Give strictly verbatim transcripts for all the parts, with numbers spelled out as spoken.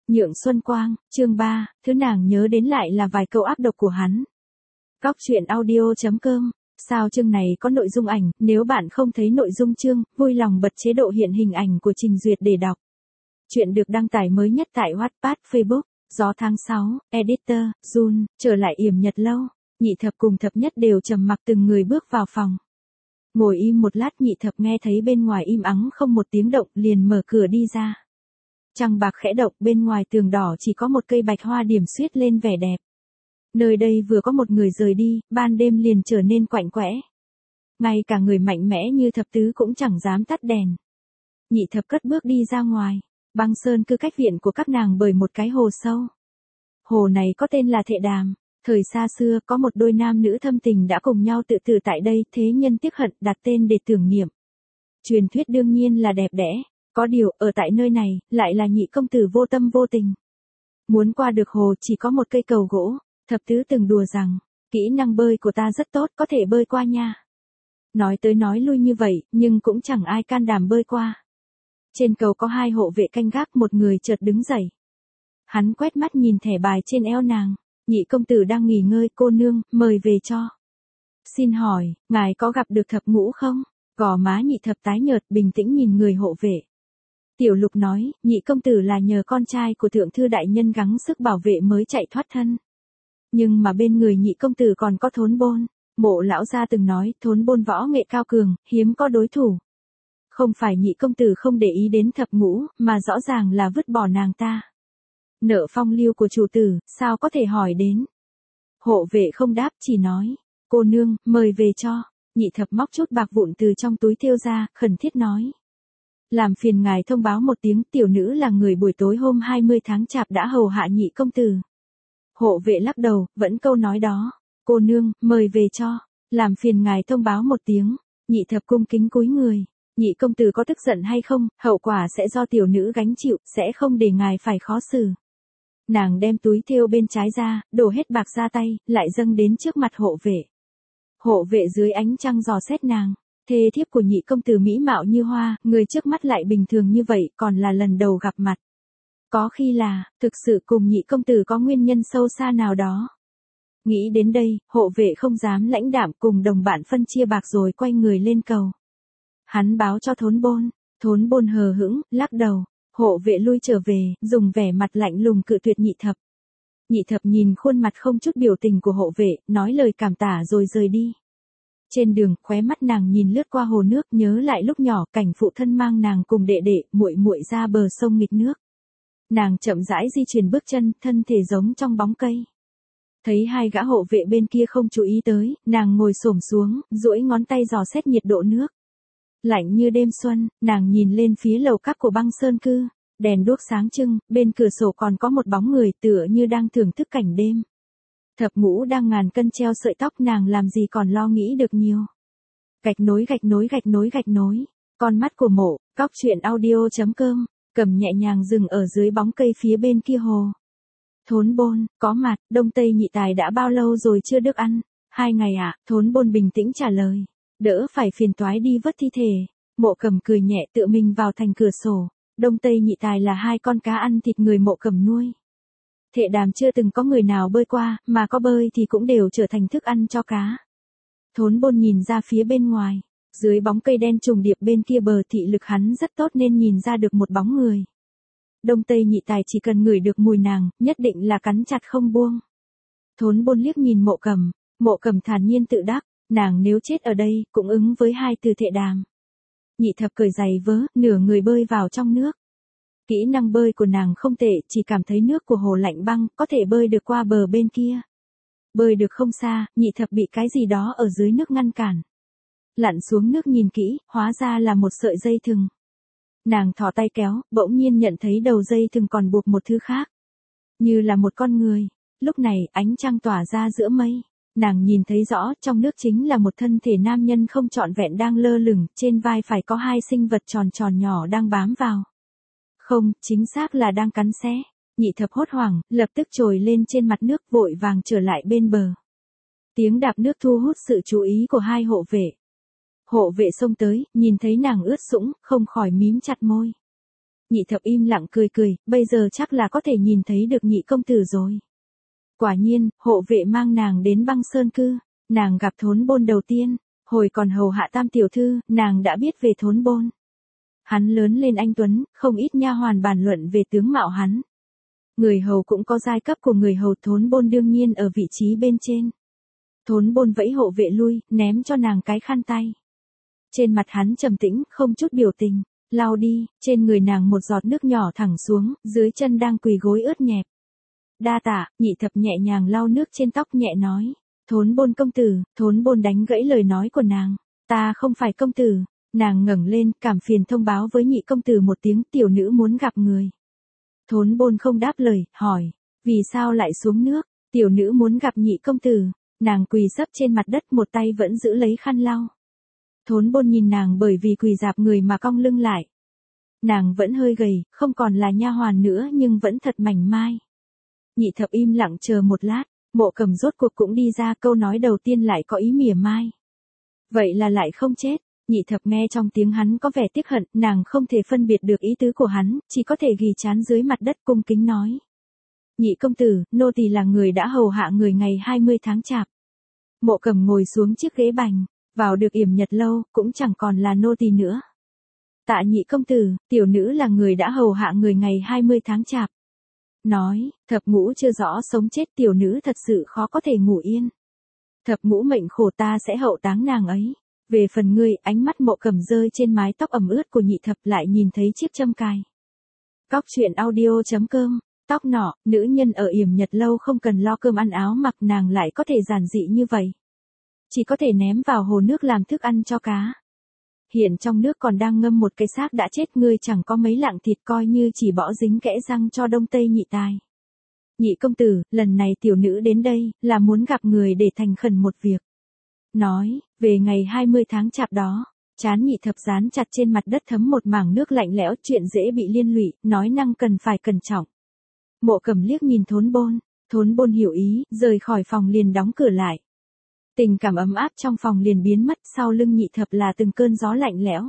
Nhượng Xuân Quang, chương ba, thứ nàng nhớ đến lại là vài câu ác độc của hắn. Cóc truyện audio chấm com, sao chương này có nội dung ảnh, nếu bạn không thấy nội dung chương, vui lòng bật chế độ hiện hình ảnh của Trình Duyệt để đọc. Chuyện được đăng tải mới nhất tại Wattpad, Facebook, gió tháng sáu, Editor, Jun, trở lại yểm nhật lâu, Nhị Thập cùng Thập Nhất đều trầm mặc từng người bước vào phòng. Ngồi im một lát Nhị Thập nghe thấy bên ngoài im ắng không một tiếng động liền mở cửa đi ra. Trăng bạc khẽ động, bên ngoài tường đỏ chỉ có một cây bạch hoa điểm xuyết lên vẻ đẹp. Nơi đây vừa có một người rời đi, ban đêm liền trở nên quạnh quẽ. Ngay cả người mạnh mẽ như Thập Tứ cũng chẳng dám tắt đèn. Nhị Thập cất bước đi ra ngoài, băng sơn cư cách viện của các nàng bởi một cái hồ sâu. Hồ này có tên là Thệ Đàm, thời xa xưa có một đôi nam nữ thâm tình đã cùng nhau tự tử tại đây, thế nhân tiếc hận đặt tên để tưởng niệm. Truyền thuyết đương nhiên là đẹp đẽ. Có điều, ở tại nơi này, lại là Nhị công tử vô tâm vô tình. Muốn qua được hồ chỉ có một cây cầu gỗ, Thập Tứ từng đùa rằng, kỹ năng bơi của ta rất tốt, có thể bơi qua nha. Nói tới nói lui như vậy, nhưng cũng chẳng ai can đảm bơi qua. Trên cầu có hai hộ vệ canh gác, một người chợt đứng dậy. Hắn quét mắt nhìn thẻ bài trên eo nàng, Nhị công tử đang nghỉ ngơi, cô nương, mời về cho. Xin hỏi, ngài có gặp được Thập Ngũ không? Gò má Nhị Thập tái nhợt, bình tĩnh nhìn người hộ vệ. Tiểu Lục nói, Nhị công tử là nhờ con trai của thượng thư đại nhân gắng sức bảo vệ mới chạy thoát thân. Nhưng mà bên người Nhị công tử còn có Thốn Bôn. Mộ lão gia từng nói, Thốn Bôn võ nghệ cao cường, hiếm có đối thủ. Không phải Nhị công tử không để ý đến Thập Ngũ, mà rõ ràng là vứt bỏ nàng ta. Nợ phong lưu của chủ tử, sao có thể hỏi đến. Hộ vệ không đáp, chỉ nói, cô nương, mời về cho. Nhị Thập móc chút bạc vụn từ trong túi thêu ra, khẩn thiết nói. Làm phiền ngài thông báo một tiếng, tiểu nữ là người buổi tối hôm hai mươi tháng Chạp đã hầu hạ Nhị công tử. Hộ vệ lắc đầu, vẫn câu nói đó. Cô nương, mời về cho. Làm phiền ngài thông báo một tiếng. Nhị Thập cung kính cúi người. Nhị công tử có tức giận hay không, hậu quả sẽ do tiểu nữ gánh chịu, sẽ không để ngài phải khó xử. Nàng đem túi thêu bên trái ra, đổ hết bạc ra tay, lại dâng đến trước mặt hộ vệ. Hộ vệ dưới ánh trăng dò xét nàng. Thê thiếp của Nhị công tử mỹ mạo như hoa, người trước mắt lại bình thường như vậy, còn là lần đầu gặp mặt. Có khi là, thực sự cùng Nhị công tử có nguyên nhân sâu xa nào đó. Nghĩ đến đây, hộ vệ không dám lãnh đạm, cùng đồng bạn phân chia bạc rồi quay người lên cầu. Hắn báo cho Thốn Bôn, Thốn Bôn hờ hững, lắc đầu, hộ vệ lui trở về, dùng vẻ mặt lạnh lùng cự tuyệt Nhị Thập. Nhị Thập nhìn khuôn mặt không chút biểu tình của hộ vệ, nói lời cảm tả rồi rời đi. Trên đường, khóe mắt nàng nhìn lướt qua hồ nước, nhớ lại lúc nhỏ, cảnh phụ thân mang nàng cùng đệ đệ, muội muội ra bờ sông nghịch nước. Nàng chậm rãi di chuyển bước chân, thân thể giống trong bóng cây. Thấy hai gã hộ vệ bên kia không chú ý tới, nàng ngồi xổm xuống, duỗi ngón tay dò xét nhiệt độ nước. Lạnh như đêm xuân, nàng nhìn lên phía lầu các của băng sơn cư, đèn đuốc sáng trưng, bên cửa sổ còn có một bóng người tựa như đang thưởng thức cảnh đêm. Thập Ngũ đang ngàn cân treo sợi tóc, nàng làm gì còn lo nghĩ được nhiều. Gạch nối gạch nối gạch nối gạch nối, con mắt của Mộ, cóc truyện audio chấm com, cầm nhẹ nhàng dừng ở dưới bóng cây phía bên kia hồ. Thốn Bôn, có mặt, Đông Tây Nhị Tài đã bao lâu rồi chưa được ăn? Hai ngày ạ, à? Thốn Bôn bình tĩnh trả lời. Đỡ phải phiền toái đi vớt thi thể. Mộ Cầm cười nhẹ tự mình vào thành cửa sổ. Đông Tây Nhị Tài là hai con cá ăn thịt người Mộ Cầm nuôi. Thệ Đàm chưa từng có người nào bơi qua, mà có bơi thì cũng đều trở thành thức ăn cho cá. Thốn Bôn nhìn ra phía bên ngoài, dưới bóng cây đen trùng điệp bên kia bờ, thị lực hắn rất tốt nên nhìn ra được một bóng người. Đông Tây Nhị Tài chỉ cần ngửi được mùi nàng, nhất định là cắn chặt không buông. Thốn Bôn liếc nhìn Mộ Cầm, Mộ Cầm thản nhiên tự đắc, nàng nếu chết ở đây, cũng ứng với hai từ Thệ Đàm. Nhị Thập cởi giày vớ, nửa người bơi vào trong nước. Kỹ năng bơi của nàng không tệ, chỉ cảm thấy nước của hồ lạnh băng, có thể bơi được qua bờ bên kia. Bơi được không xa, Nhị Thập bị cái gì đó ở dưới nước ngăn cản. Lặn xuống nước nhìn kỹ, hóa ra là một sợi dây thừng. Nàng thò tay kéo, bỗng nhiên nhận thấy đầu dây thừng còn buộc một thứ khác. Như là một con người. Lúc này, ánh trăng tỏa ra giữa mây. Nàng nhìn thấy rõ, trong nước chính là một thân thể nam nhân không trọn vẹn đang lơ lửng, trên vai phải có hai sinh vật tròn tròn nhỏ đang bám vào. Không, chính xác là đang cắn xé. Nhị Thập hốt hoảng, lập tức trồi lên trên mặt nước, vội vàng trở lại bên bờ. Tiếng đạp nước thu hút sự chú ý của hai hộ vệ. Hộ vệ xông tới, nhìn thấy nàng ướt sũng, không khỏi mím chặt môi. Nhị thập im lặng cười cười, bây giờ chắc là có thể nhìn thấy được nhị công tử rồi. Quả nhiên, hộ vệ mang nàng đến băng sơn cư, nàng gặp Thốn Bôn đầu tiên, hồi còn hầu hạ tam tiểu thư, nàng đã biết về Thốn Bôn. Hắn lớn lên anh tuấn, không ít nha hoàn bàn luận về tướng mạo hắn. Người hầu cũng có giai cấp của người hầu, Thốn Bôn đương nhiên ở vị trí bên trên. Thốn Bôn vẫy hộ vệ lui, ném cho nàng cái khăn tay. Trên mặt hắn trầm tĩnh, không chút biểu tình, lau đi, trên người nàng một giọt nước nhỏ thẳng xuống, dưới chân đang quỳ gối ướt nhẹp. Đa tạ, nhị thập nhẹ nhàng lau nước trên tóc nhẹ nói. Thốn Bôn công tử. Thốn Bôn đánh gãy lời nói của nàng. Ta không phải công tử. Nàng ngẩng lên, cảm phiền thông báo với nhị công tử một tiếng, tiểu nữ muốn gặp người. Thốn Bôn không đáp lời, hỏi, vì sao lại xuống nước? Tiểu nữ muốn gặp nhị công tử. Nàng quỳ sấp trên mặt đất, một tay vẫn giữ lấy khăn lau. Thốn Bôn nhìn nàng bởi vì quỳ rạp người mà cong lưng lại. Nàng vẫn hơi gầy, không còn là nha hoàn nữa nhưng vẫn thật mảnh mai. Nhị thập im lặng chờ một lát, Mộ Cầm rốt cuộc cũng đi ra, câu nói đầu tiên lại có ý mỉa mai. Vậy là lại không chết. Nhị thập nghe trong tiếng hắn có vẻ tiếc hận, nàng không thể phân biệt được ý tứ của hắn, chỉ có thể ghì trán dưới mặt đất cung kính nói. Nhị công tử, nô tỳ là người đã hầu hạ người ngày hai mươi tháng chạp. Mộ Cầm ngồi xuống chiếc ghế bành, vào được yểm nhật lâu, cũng chẳng còn là nô tỳ nữa. Tạ nhị công tử, tiểu nữ là người đã hầu hạ người ngày hai mươi tháng chạp. Nói, thập ngũ chưa rõ sống chết, tiểu nữ thật sự khó có thể ngủ yên. Thập ngũ mệnh khổ, ta sẽ hậu táng nàng ấy. Về phần ngươi, ánh mắt Mộ Cầm rơi trên mái tóc ẩm ướt của nhị thập, lại nhìn thấy chiếc châm cài. Cóc truyện audio chấm com, tóc nọ, nữ nhân ở yểm nhật lâu không cần lo cơm ăn áo mặc, nàng lại có thể giản dị như vậy. Chỉ có thể ném vào hồ nước làm thức ăn cho cá. Hiện trong nước còn đang ngâm một cái xác đã chết, ngươi chẳng có mấy lạng thịt, coi như chỉ bỏ dính kẽ răng cho đông tây nhị tài. Nhị công tử, lần này tiểu nữ đến đây, là muốn gặp người để thành khẩn một việc. Nói, về ngày hai mươi tháng chạp đó, trán nhị thập dán chặt trên mặt đất thấm một mảng nước lạnh lẽo, chuyện dễ bị liên lụy, nói năng cần phải cẩn trọng. Mộ Cầm liếc nhìn Thốn Bôn, Thốn Bôn hiểu ý, rời khỏi phòng liền đóng cửa lại. Tình cảm ấm áp trong phòng liền biến mất, sau lưng nhị thập là từng cơn gió lạnh lẽo.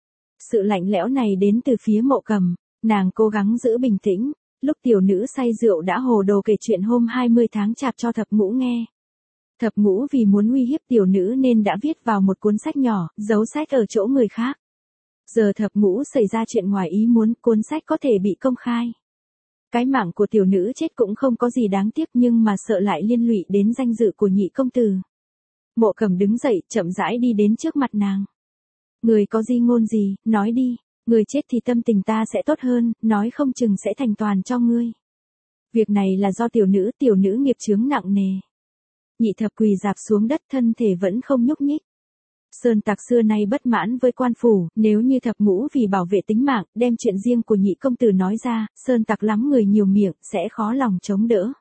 Sự lạnh lẽo này đến từ phía Mộ Cầm, nàng cố gắng giữ bình tĩnh, lúc tiểu nữ say rượu đã hồ đồ kể chuyện hôm hai mươi tháng chạp cho thập ngũ nghe. Thập ngũ vì muốn uy hiếp tiểu nữ nên đã viết vào một cuốn sách nhỏ, giấu sách ở chỗ người khác. Giờ thập ngũ xảy ra chuyện ngoài ý muốn, cuốn sách có thể bị công khai. Cái mạng của tiểu nữ chết cũng không có gì đáng tiếc, nhưng mà sợ lại liên lụy đến danh dự của nhị công tử. Mộ Cầm đứng dậy, chậm rãi đi đến trước mặt nàng. Người có di ngôn gì, nói đi, người chết thì tâm tình ta sẽ tốt hơn, nói không chừng sẽ thành toàn cho ngươi. Việc này là do tiểu nữ, tiểu nữ nghiệp chướng nặng nề. Nhị thập quỳ rạp xuống đất, thân thể vẫn không nhúc nhích. Sơn Tặc xưa nay bất mãn với quan phủ, nếu như thập ngũ vì bảo vệ tính mạng, đem chuyện riêng của nhị công tử nói ra, Sơn Tặc lắm người nhiều miệng, sẽ khó lòng chống đỡ.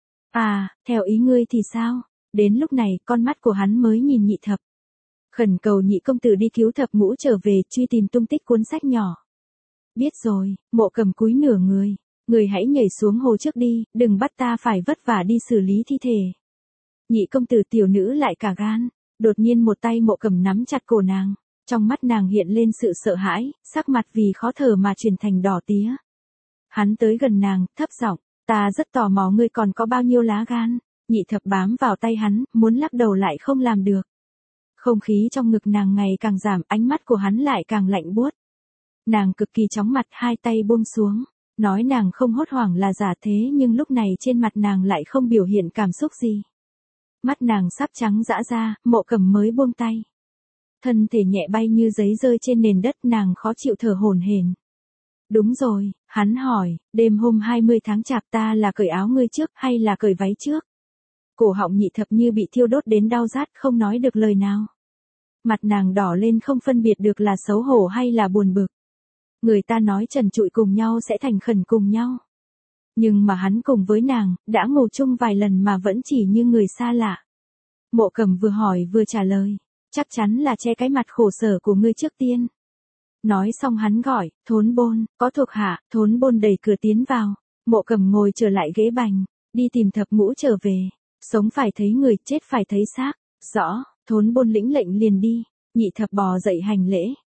À, theo ý ngươi thì sao? Đến lúc này, con mắt của hắn mới nhìn nhị thập. Khẩn cầu nhị công tử đi cứu thập ngũ trở về, truy tìm tung tích cuốn sách nhỏ. Biết rồi. Mộ Cầm cúi nửa người. Người hãy nhảy xuống hồ trước đi, đừng bắt ta phải vất vả đi xử lý thi thể. Nhị công tử, tiểu nữ lại cả gan. Đột nhiên một tay Mộ Cầm nắm chặt cổ nàng. Trong mắt nàng hiện lên sự sợ hãi, sắc mặt vì khó thở mà chuyển thành đỏ tía. Hắn tới gần nàng, thấp giọng, ta rất tò mò ngươi còn có bao nhiêu lá gan. Nhị thập bám vào tay hắn, muốn lắc đầu lại không làm được. Không khí trong ngực nàng ngày càng giảm, ánh mắt của hắn lại càng lạnh buốt. Nàng cực kỳ chóng mặt, hai tay buông xuống. Nói nàng không hốt hoảng là giả, thế nhưng lúc này trên mặt nàng lại không biểu hiện cảm xúc gì. Mắt nàng sắp trắng dã ra, Mộ Cầm mới buông tay. Thân thể nhẹ bay như giấy rơi trên nền đất, nàng khó chịu thở hổn hển. Đúng rồi, hắn hỏi, đêm hôm hai mươi tháng chạp ta là cởi áo ngươi trước hay là cởi váy trước? Cổ họng nhị thập như bị thiêu đốt đến đau rát, không nói được lời nào. Mặt nàng đỏ lên, không phân biệt được là xấu hổ hay là buồn bực. Người ta nói trần trụi cùng nhau sẽ thành khẩn cùng nhau. Nhưng mà hắn cùng với nàng, đã ngủ chung vài lần mà vẫn chỉ như người xa lạ. Mộ Cầm vừa hỏi vừa trả lời, chắc chắn là che cái mặt khổ sở của ngươi trước tiên. Nói xong hắn gọi, Thốn Bôn, có thuộc hạ. Thốn Bôn đẩy cửa tiến vào. Mộ Cầm ngồi trở lại ghế bành, đi tìm thập ngũ trở về. Sống phải thấy người, chết phải thấy xác. Rõ. Thốn Bôn lĩnh lệnh liền đi. Nhị thập bò dậy hành lễ.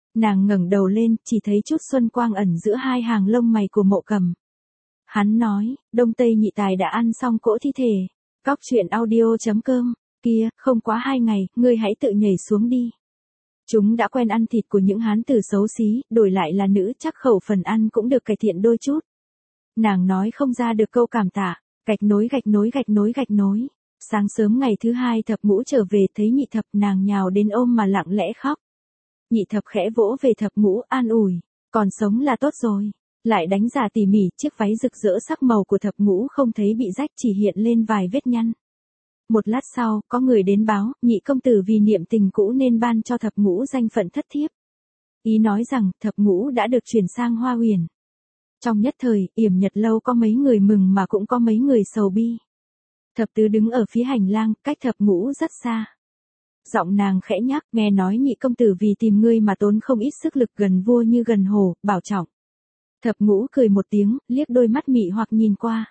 Nàng ngẩng đầu lên, chỉ thấy chút xuân quang ẩn giữa hai hàng lông mày của Mộ Cầm. Hắn nói, Đông Tây nhị tài đã ăn xong cỗ thi thể. Cóc truyện audio chấm com, kia, không quá hai ngày, ngươi hãy tự nhảy xuống đi. Chúng đã quen ăn thịt của những hán tử xấu xí, đổi lại là nữ chắc khẩu phần ăn cũng được cải thiện đôi chút. Nàng nói không ra được câu cảm tạ, gạch nối gạch nối gạch nối gạch nối. Sáng sớm ngày thứ hai Thập Ngũ trở về thấy Nhị Thập, nàng nhào đến ôm mà lặng lẽ khóc. Nhị Thập khẽ vỗ về Thập Ngũ an ủi, còn sống là tốt rồi. Lại đánh giả tỉ mỉ, chiếc váy rực rỡ sắc màu của Thập Ngũ không thấy bị rách, chỉ hiện lên vài vết nhăn. Một lát sau, có người đến báo, Nhị công tử vì niệm tình cũ nên ban cho Thập Ngũ danh phận thất thiếp. Ý nói rằng, Thập Ngũ đã được chuyển sang Hoa Huyền. Trong nhất thời, Yểm Nhật lâu có mấy người mừng mà cũng có mấy người sầu bi. Thập Tứ đứng ở phía hành lang, cách Thập Ngũ rất xa. Giọng nàng khẽ nhắc, nghe nói Nhị công tử vì tìm ngươi mà tốn không ít sức lực, gần vua như gần hổ, bảo trọng. Thập Ngũ cười một tiếng, liếc đôi mắt mị hoặc nhìn qua.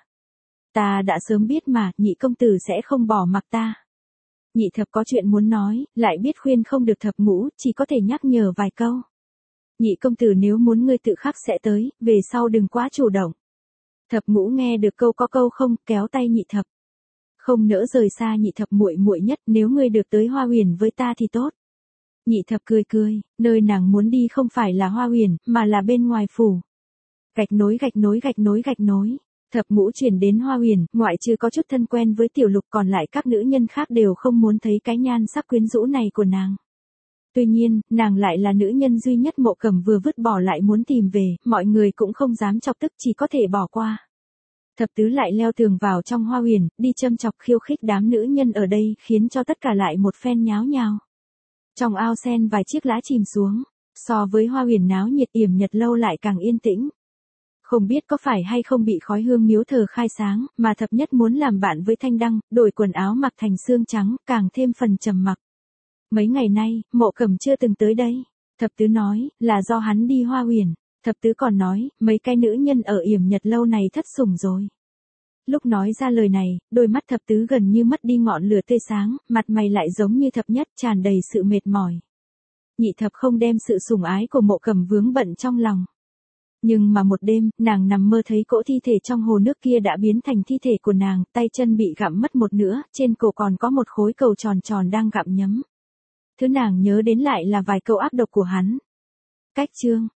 Ta đã sớm biết mà, Nhị công tử sẽ không bỏ mặc ta. Nhị Thập có chuyện muốn nói, lại biết khuyên không được Thập Ngũ, chỉ có thể nhắc nhở vài câu. Nhị công tử nếu muốn ngươi tự khắc sẽ tới, về sau đừng quá chủ động. Thập Ngũ nghe được câu có câu không, kéo tay Nhị Thập. Không nỡ rời xa Nhị Thập muội muội nhất, nếu ngươi được tới Hoa Huyền với ta thì tốt. Nhị Thập cười cười, nơi nàng muốn đi không phải là Hoa Huyền, mà là bên ngoài phủ. Gạch nối gạch nối gạch nối gạch nối. Thập Ngũ chuyển đến Hoa Huyền, ngoại trừ có chút thân quen với Tiểu Lục, còn lại các nữ nhân khác đều không muốn thấy cái nhan sắc quyến rũ này của nàng. Tuy nhiên, nàng lại là nữ nhân duy nhất Mộ Cầm vừa vứt bỏ lại muốn tìm về, mọi người cũng không dám chọc tức, chỉ có thể bỏ qua. Thập Tứ lại leo tường vào trong Hoa Huyền, đi châm chọc khiêu khích đám nữ nhân ở đây, khiến cho tất cả lại một phen nháo nhào. Trong ao sen vài chiếc lá chìm xuống, so với Hoa Huyền náo nhiệt, Yểm Nhật lâu lại càng yên tĩnh. Không biết có phải hay không bị khói hương miếu thờ khai sáng, mà Thập Nhất muốn làm bạn với Thanh Đăng, đổi quần áo mặc thành xương trắng, càng thêm phần trầm mặc. Mấy ngày nay, Mộ Cầm chưa từng tới đây. Thập Tứ nói, là do hắn đi Hoa Huyền. Thập Tứ còn nói, mấy cái nữ nhân ở Yểm Nhật lâu này thất sủng rồi. Lúc nói ra lời này, đôi mắt Thập Tứ gần như mất đi ngọn lửa tươi sáng, mặt mày lại giống như Thập Nhất, tràn đầy sự mệt mỏi. Nhị Thập không đem sự sủng ái của Mộ Cầm vướng bận trong lòng. Nhưng mà một đêm, nàng nằm mơ thấy cỗ thi thể trong hồ nước kia đã biến thành thi thể của nàng, tay chân bị gặm mất một nửa, trên cổ còn có một khối cầu tròn tròn đang gặm nhấm. Thứ nàng nhớ đến lại là vài câu ác độc của hắn. Cách chương